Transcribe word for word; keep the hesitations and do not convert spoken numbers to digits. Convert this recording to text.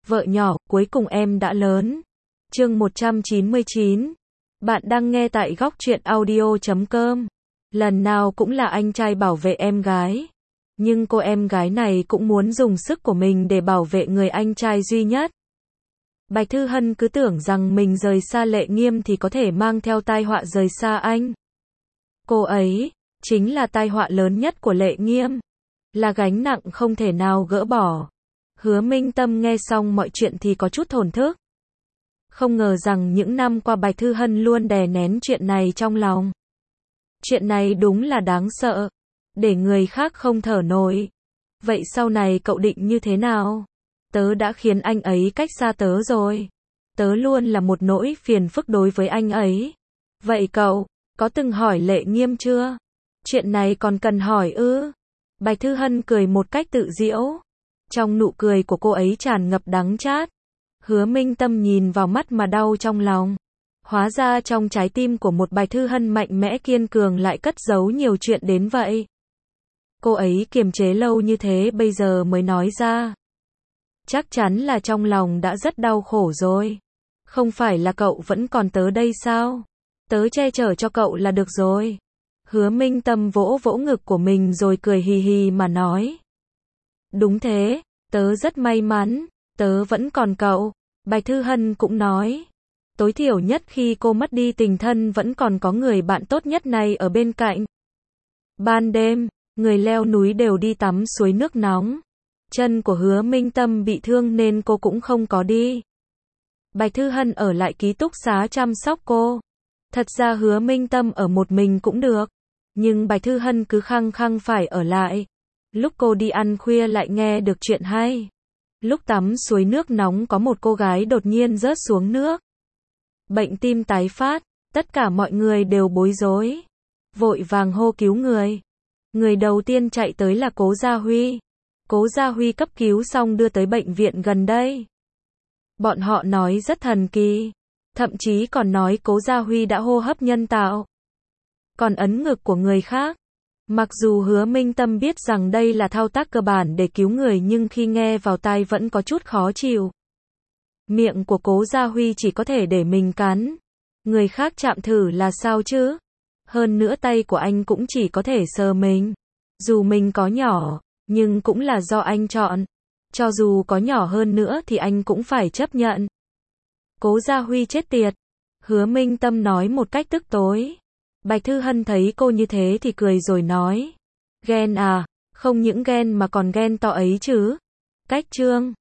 Vợ nhỏ, cuối cùng em đã lớn. Chương một trăm chín mươi chín. Bạn đang nghe tại góc truyện audio chấm com. Lần nào cũng là anh trai bảo vệ em gái. Nhưng cô em gái này cũng muốn dùng sức của mình để bảo vệ người anh trai duy nhất. Bạch Thư Hân cứ tưởng rằng mình rời xa Lệ Nghiêm thì có thể mang theo tai họa rời xa anh. Cô ấy chính là tai họa lớn nhất của Lệ Nghiêm, là gánh nặng không thể nào gỡ bỏ. Hứa Minh Tâm nghe xong mọi chuyện thì có chút thổn thức. Không ngờ rằng những năm qua Bạch Thư Hân luôn đè nén chuyện này trong lòng. Chuyện này đúng là đáng sợ, để người khác không thở nổi. Vậy sau này cậu định như thế nào? Tớ đã khiến anh ấy cách xa tớ rồi. Tớ luôn là một nỗi phiền phức đối với anh ấy. Vậy cậu, có từng hỏi Lệ Nghiêm chưa? Chuyện này còn cần hỏi ư? Bạch Thư Hân cười một cách tự giễu. Trong nụ cười của cô ấy tràn ngập đắng chát. Hứa Minh Tâm nhìn vào mắt mà đau trong lòng. Hóa ra trong trái tim của một Bạch Thư Hân mạnh mẽ kiên cường lại cất giấu nhiều chuyện đến vậy. Cô ấy kiềm chế lâu như thế bây giờ mới nói ra. Chắc chắn là trong lòng đã rất đau khổ rồi. Không phải là cậu vẫn còn tớ đây sao? Tớ che chở cho cậu là được rồi. Hứa Minh Tâm vỗ vỗ ngực của mình rồi cười hì hì mà nói. Đúng thế, tớ rất may mắn, tớ vẫn còn cậu. Bạch Thư Hân cũng nói. Tối thiểu nhất khi cô mất đi tình thân vẫn còn có người bạn tốt nhất này ở bên cạnh. Ban đêm, người leo núi đều đi tắm suối nước nóng. Chân của Hứa Minh Tâm bị thương nên cô cũng không có đi. Bạch Thư Hân ở lại ký túc xá chăm sóc cô. Thật ra Hứa Minh Tâm ở một mình cũng được. Nhưng Bạch Thư Hân cứ khăng khăng phải ở lại. Lúc cô đi ăn khuya lại nghe được chuyện hay. Lúc tắm suối nước nóng có một cô gái đột nhiên rớt xuống nước. Bệnh tim tái phát, tất cả mọi người đều bối rối. Vội vàng hô cứu người. Người đầu tiên chạy tới là Cố Gia Huy. Cố Gia Huy cấp cứu xong đưa tới bệnh viện gần đây. Bọn họ nói rất thần kỳ. Thậm chí còn nói Cố Gia Huy đã hô hấp nhân tạo. Còn ấn ngực của người khác. Mặc dù Hứa Minh Tâm biết rằng đây là thao tác cơ bản để cứu người nhưng khi nghe vào tai vẫn có chút khó chịu. Miệng của Cố Gia Huy chỉ có thể để mình cắn. Người khác chạm thử là sao chứ? Hơn nữa tay của anh cũng chỉ có thể sờ mình. Dù mình có nhỏ, nhưng cũng là do anh chọn. Cho dù có nhỏ hơn nữa thì anh cũng phải chấp nhận. Cố Gia Huy chết tiệt. Hứa Minh Tâm nói một cách tức tối. Bạch Thư Hân thấy cô như thế thì cười rồi nói. Ghen à, không những ghen mà còn ghen to ấy chứ. Cách trương.